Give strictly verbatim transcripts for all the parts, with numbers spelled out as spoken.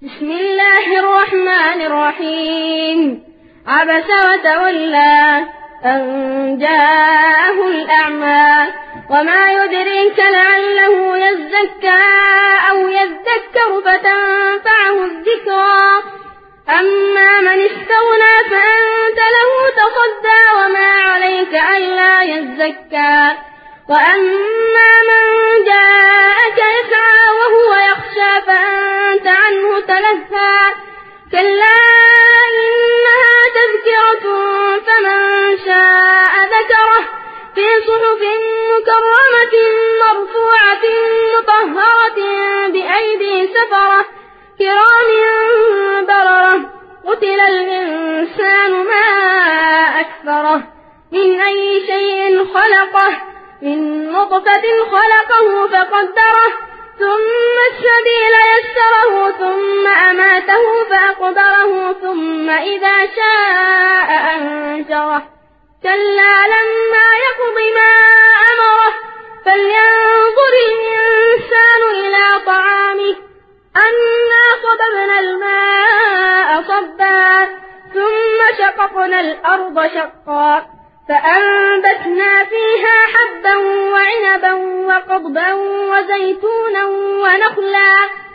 بسم الله الرحمن الرحيم عبس وتولى أن جاءه الأعمى وما يدريك لعله يزكى أو يذكر فتنفعه الذكرى أما من استغنى فأنت له تصدى وما عليك ألا يزكى وأما من جاءك يسعى وهو يخشى فأنت عنه تلهى كلا إنها تذكرة فمن شاء ذكره في صحف مكرمة مرفوعة مطهرة بأيدي سفرة كرام بررة قتل الإنسان ما أكفره من أي شيء خلقه من نطفة خلقه فقدره ثم السبيل يسره ثم أماته فأقبره ثم إذا شاء أنشره كلا لما يقض ما أمره فلينظر الإنسان إلى طعامه أنا صببنا الماء صبا ثم شققنا الأرض شقا فأنبتنا فيها حبا وعنبا وقضبا وزيتونا ونخلا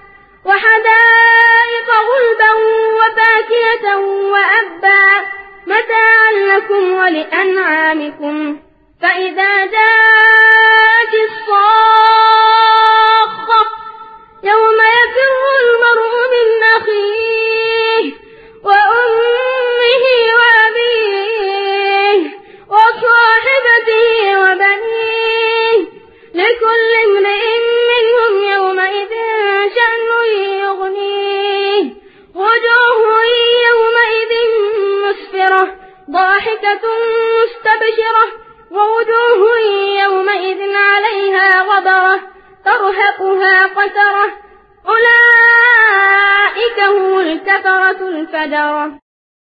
وحدائق غلبا وفاكهة وأبا متاعا لكم ولأنعامكم فإذا جاءت الصاخة يوم يفر المرء من أخيه وأمه وأبيه وصاحبته وبنيه لكل امرئ منهم يومئذ شأن يغنيه وجوه يومئذ مسفرة ضاحكة مستبشرة ووجوه يومئذ عليها غبرة ترهقها قترة أولئك هم الكفرة الفجرة.